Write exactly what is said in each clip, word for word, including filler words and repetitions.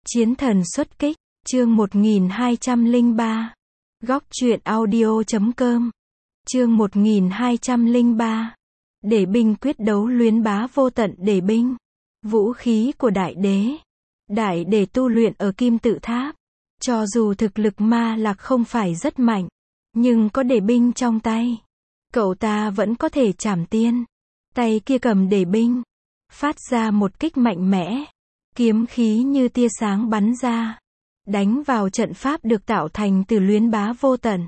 Chiến thần xuất kích, chương một nghìn hai trăm lẻ ba. Góc truyện audio chấm com. Chương một nghìn hai trăm lẻ ba. Để binh quyết đấu luyến bá vô tận để binh. Vũ khí của đại đế. Đại đế tu luyện ở kim tự tháp. Cho dù thực lực ma lạc không phải rất mạnh, nhưng có để binh trong tay, cậu ta vẫn có thể trảm tiên. Tay kia cầm để binh, phát ra một kích mạnh mẽ. Kiếm khí như tia sáng bắn ra, đánh vào trận pháp được tạo thành từ luyến bá vô tận.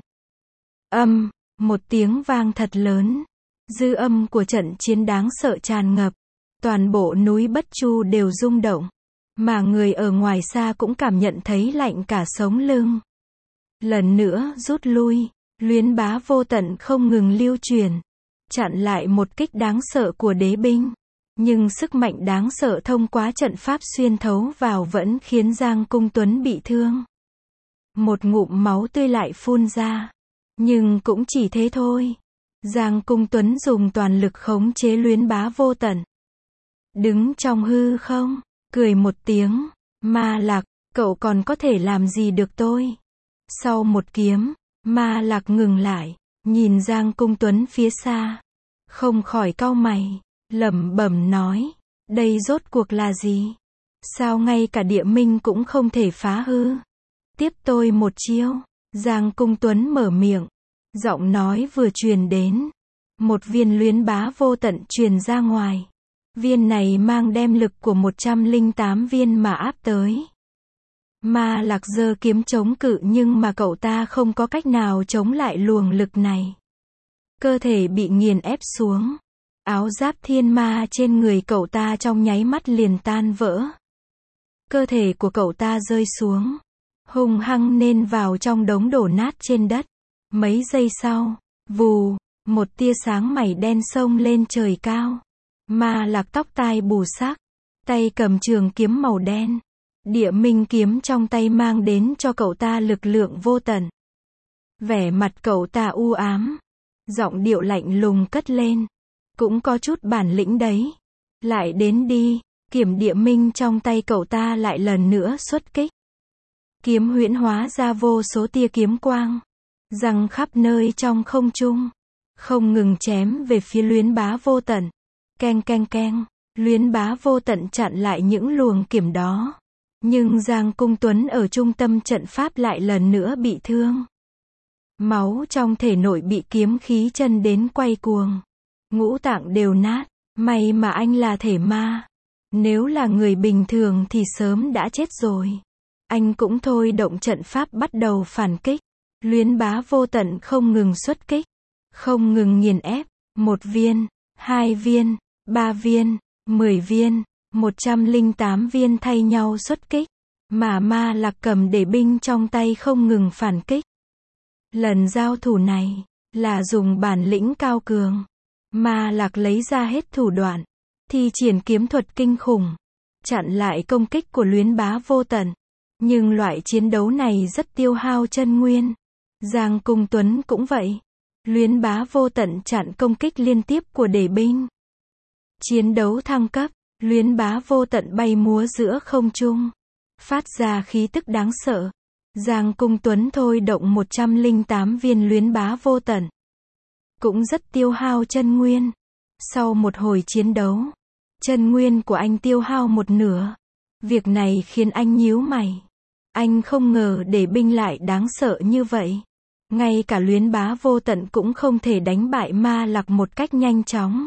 Âm, một tiếng vang thật lớn. Dư âm của trận chiến đáng sợ tràn ngập. Toàn bộ núi Bất Chu đều rung động. Mà người ở ngoài xa cũng cảm nhận thấy lạnh cả sống lưng. Lần nữa rút lui, luyến bá vô tận không ngừng lưu truyền, chặn lại một kích đáng sợ của đế binh. Nhưng sức mạnh đáng sợ thông qua trận pháp xuyên thấu vào vẫn khiến Giang Cung Tuấn bị thương. Một ngụm máu tươi lại phun ra. Nhưng cũng chỉ thế thôi. Giang Cung Tuấn dùng toàn lực khống chế luyến bá vô tận. Đứng trong hư không, cười một tiếng. Ma Lạc, cậu còn có thể làm gì được tôi? Sau một kiếm, Ma Lạc ngừng lại, nhìn Giang Cung Tuấn phía xa. Không khỏi cau mày, lẩm bẩm nói, đây rốt cuộc là gì? Sao ngay cả địa minh cũng không thể phá hư? Tiếp tôi một chiêu. Giang Cung Tuấn mở miệng, giọng nói vừa truyền đến. Một viên luyến bá vô tận truyền ra ngoài. Viên này mang đem lực của một trăm lẻ tám viên mà áp tới. Ma Lạc giơ kiếm chống cự nhưng mà cậu ta không có cách nào chống lại luồng lực này. Cơ thể bị nghiền ép xuống. Áo giáp thiên ma trên người cậu ta trong nháy mắt liền tan vỡ. Cơ thể của cậu ta rơi xuống, hung hăng nên vào trong đống đổ nát trên đất. Mấy giây sau, vù, một tia sáng mảy đen xông lên trời cao. Ma Lạc tóc tai bù xắc, tay cầm trường kiếm màu đen. Địa minh kiếm trong tay mang đến cho cậu ta lực lượng vô tận. Vẻ mặt cậu ta u ám, giọng điệu lạnh lùng cất lên. Cũng có chút bản lĩnh đấy. Lại đến đi. Kiểm địa minh trong tay cậu ta lại lần nữa xuất kích. Kiếm huyễn hóa ra vô số tia kiếm quang, giăng khắp nơi trong không trung, không ngừng chém về phía luyến bá vô tận. Keng keng keng, luyến bá vô tận chặn lại những luồng kiếm đó. Nhưng Giang Cung Tuấn ở trung tâm trận pháp lại lần nữa bị thương. Máu trong thể nội bị kiếm khí chân đến quay cuồng. Ngũ tạng đều nát. May mà anh là thể ma. Nếu là người bình thường thì sớm đã chết rồi. Anh cũng thôi động trận pháp bắt đầu phản kích. Luyến bá vô tận không ngừng xuất kích, không ngừng nghiền ép. Một viên, hai viên, ba viên, mười viên, một trăm lẻ tám viên thay nhau xuất kích. Mà Ma Lạc cầm để binh trong tay không ngừng phản kích. Lần giao thủ này, là dùng bản lĩnh cao cường. Ma Lạc lấy ra hết thủ đoạn, thi triển kiếm thuật kinh khủng, chặn lại công kích của luyến bá vô tận. Nhưng loại chiến đấu này rất tiêu hao chân nguyên. Giang Cung Tuấn cũng vậy. Luyến bá vô tận chặn công kích liên tiếp của đế binh. Chiến đấu thăng cấp, luyến bá vô tận bay múa giữa không trung, phát ra khí tức đáng sợ. Giang Cung Tuấn thôi động một trăm lẻ tám viên luyến bá vô tận, cũng rất tiêu hao chân nguyên. Sau một hồi chiến đấu, chân nguyên của anh tiêu hao một nửa. Việc này khiến anh nhíu mày. Anh không ngờ để binh lại đáng sợ như vậy. Ngay cả luyến bá vô tận cũng không thể đánh bại Ma Lạc một cách nhanh chóng.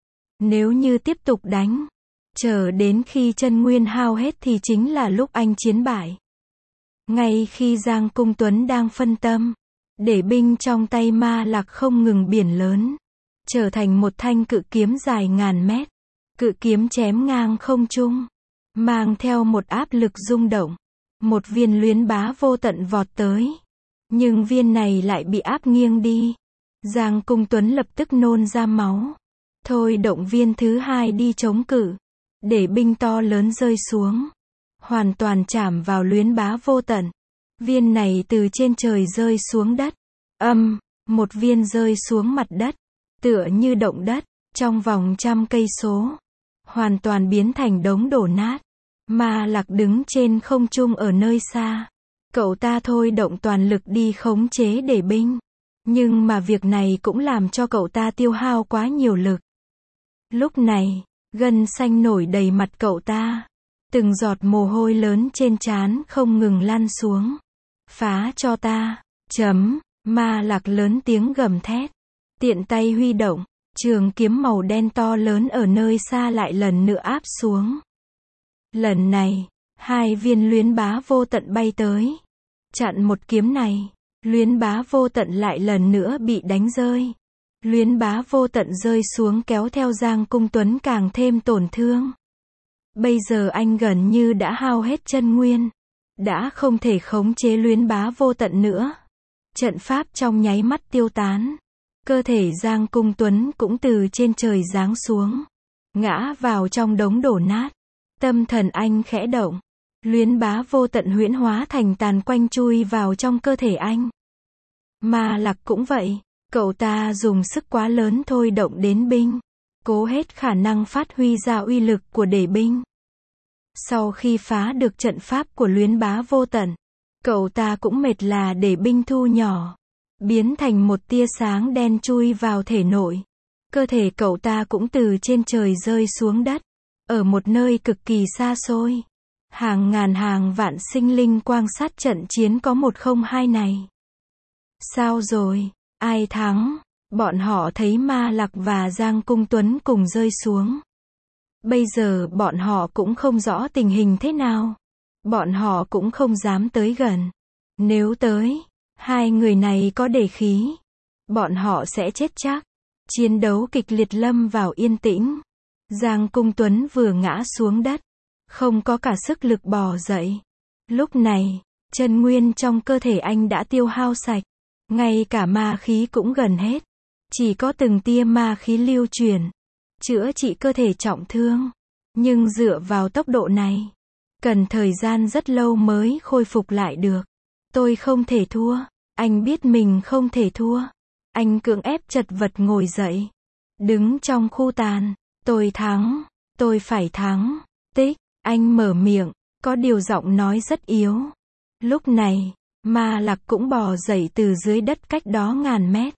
Nếu như tiếp tục đánh, chờ đến khi chân nguyên hao hết thì chính là lúc anh chiến bại. Ngay khi Giang Cung Tuấn đang phân tâm, để binh trong tay Ma Lạc không ngừng biển lớn, trở thành một thanh cự kiếm dài ngàn mét. Cự kiếm chém ngang không trung, mang theo một áp lực rung động. Một viên luyến bá vô tận vọt tới. Nhưng viên này lại bị áp nghiêng đi. Giang Cung Tuấn lập tức nôn ra máu. Thôi động viên thứ hai đi chống cự. Để binh to lớn rơi xuống, hoàn toàn chạm vào luyến bá vô tận. Viên này từ trên trời rơi xuống đất. Âm, một viên rơi xuống mặt đất, tựa như động đất, trong vòng trăm cây số, hoàn toàn biến thành đống đổ nát. Ma Lạc đứng trên không trung ở nơi xa. Cậu ta thôi động toàn lực đi khống chế Để binh. Nhưng mà việc này cũng làm cho cậu ta tiêu hao quá nhiều lực. Lúc này, gân xanh nổi đầy mặt cậu ta. Từng giọt mồ hôi lớn trên trán không ngừng lăn xuống. Phá cho ta. Chấm. Ma Lạc lớn tiếng gầm thét. Tiện tay huy động. Trường kiếm màu đen to lớn ở nơi xa lại lần nữa áp xuống. Lần này, hai viên luyến bá vô tận bay tới. Chặn một kiếm này, luyến bá vô tận lại lần nữa bị đánh rơi. Luyến bá vô tận rơi xuống kéo theo Giang Cung Tuấn càng thêm tổn thương. Bây giờ anh gần như đã hao hết chân nguyên. Đã không thể khống chế luyến bá vô tận nữa. Trận pháp trong nháy mắt tiêu tán. Cơ thể Giang Cung Tuấn cũng từ trên trời giáng xuống. Ngã vào trong đống đổ nát. Tâm thần anh khẽ động. Luyến bá vô tận huyễn hóa thành tàn quanh chui vào trong cơ thể anh. Ma Lạc cũng vậy. Cậu ta dùng sức quá lớn thôi động đến binh. Cố hết khả năng phát huy ra uy lực của Để binh. Sau khi phá được trận pháp của luyến bá vô tận, cậu ta cũng mệt là Để binh thu nhỏ. Biến thành một tia sáng đen chui vào thể nội. Cơ thể cậu ta cũng từ trên trời rơi xuống đất. Ở một nơi cực kỳ xa xôi. Hàng ngàn hàng vạn sinh linh quan sát trận chiến có một không hai này. Sao rồi? Ai thắng? Bọn họ thấy Ma Lạc và Giang Cung Tuấn cùng rơi xuống. Bây giờ bọn họ cũng không rõ tình hình thế nào. Bọn họ cũng không dám tới gần. Nếu tới, hai người này có để khí, bọn họ sẽ chết chắc. Chiến đấu kịch liệt lâm vào yên tĩnh. Giang Cung Tuấn vừa ngã xuống đất, không có cả sức lực bò dậy. Lúc này, chân nguyên trong cơ thể anh đã tiêu hao sạch. Ngay cả ma khí cũng gần hết. Chỉ có từng tia ma khí lưu chuyển. Chữa trị cơ thể trọng thương. Nhưng dựa vào tốc độ này, cần thời gian rất lâu mới khôi phục lại được. Tôi không thể thua. Anh biết mình không thể thua. Anh cưỡng ép chật vật ngồi dậy. Đứng trong khu tàn. Tôi thắng. Tôi phải thắng. Tích. Anh mở miệng. Có điều giọng nói rất yếu. Lúc này, Ma Lạc cũng bò dậy từ dưới đất cách đó ngàn mét.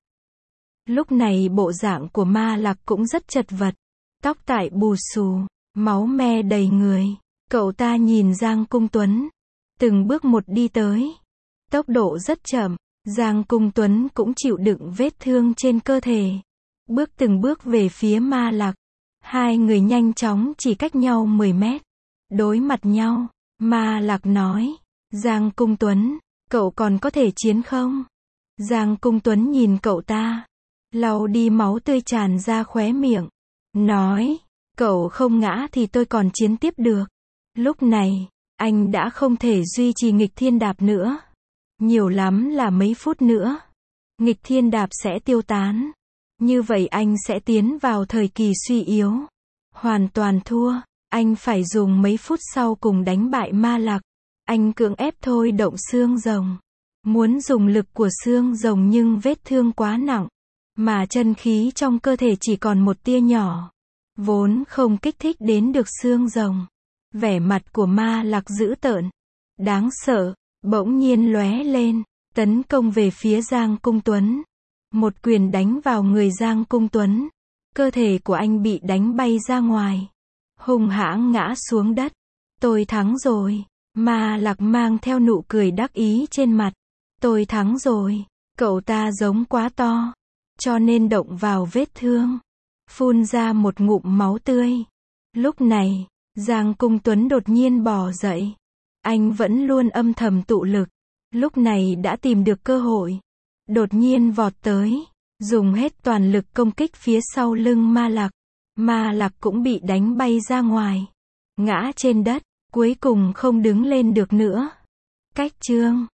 Lúc này bộ dạng của Ma Lạc cũng rất chật vật. Tóc tại bù xù. Máu me đầy người. Cậu ta nhìn Giang Cung Tuấn. Từng bước một đi tới. Tốc độ rất chậm. Giang Cung Tuấn cũng chịu đựng vết thương trên cơ thể. Bước từng bước về phía Ma Lạc. Hai người nhanh chóng chỉ cách nhau mười mét. Đối mặt nhau. Ma Lạc nói. Giang Cung Tuấn, cậu còn có thể chiến không? Giang Cung Tuấn nhìn cậu ta. Lau đi máu tươi tràn ra khóe miệng. Nói. Cậu không ngã thì tôi còn chiến tiếp được. Lúc này, anh đã không thể duy trì nghịch thiên đạp nữa. Nhiều lắm là mấy phút nữa. Nghịch thiên đạp sẽ tiêu tán. Như vậy anh sẽ tiến vào thời kỳ suy yếu. Hoàn toàn thua. Anh phải dùng mấy phút sau cùng đánh bại Ma Lạc. Anh cưỡng ép thôi động xương rồng. Muốn dùng lực của xương rồng nhưng vết thương quá nặng. Mà chân khí trong cơ thể chỉ còn một tia nhỏ. Vốn không kích thích đến được xương rồng. Vẻ mặt của Ma Lạc dữ tợn. Đáng sợ. Bỗng nhiên lóe lên. Tấn công về phía Giang Cung Tuấn. Một quyền đánh vào người Giang Cung Tuấn. Cơ thể của anh bị đánh bay ra ngoài. Hung hãn ngã xuống đất. Tôi thắng rồi. Ma Lạc mang theo nụ cười đắc ý trên mặt. Tôi thắng rồi. Cậu ta giống quá to. Cho nên động vào vết thương. Phun ra một ngụm máu tươi. Lúc này, Giang Cung Tuấn đột nhiên bò dậy. Anh vẫn luôn âm thầm tụ lực. Lúc này đã tìm được cơ hội. Đột nhiên vọt tới. Dùng hết toàn lực công kích phía sau lưng Ma Lạc. Ma Lạc cũng bị đánh bay ra ngoài. Ngã trên đất. Cuối cùng không đứng lên được nữa. Cách chương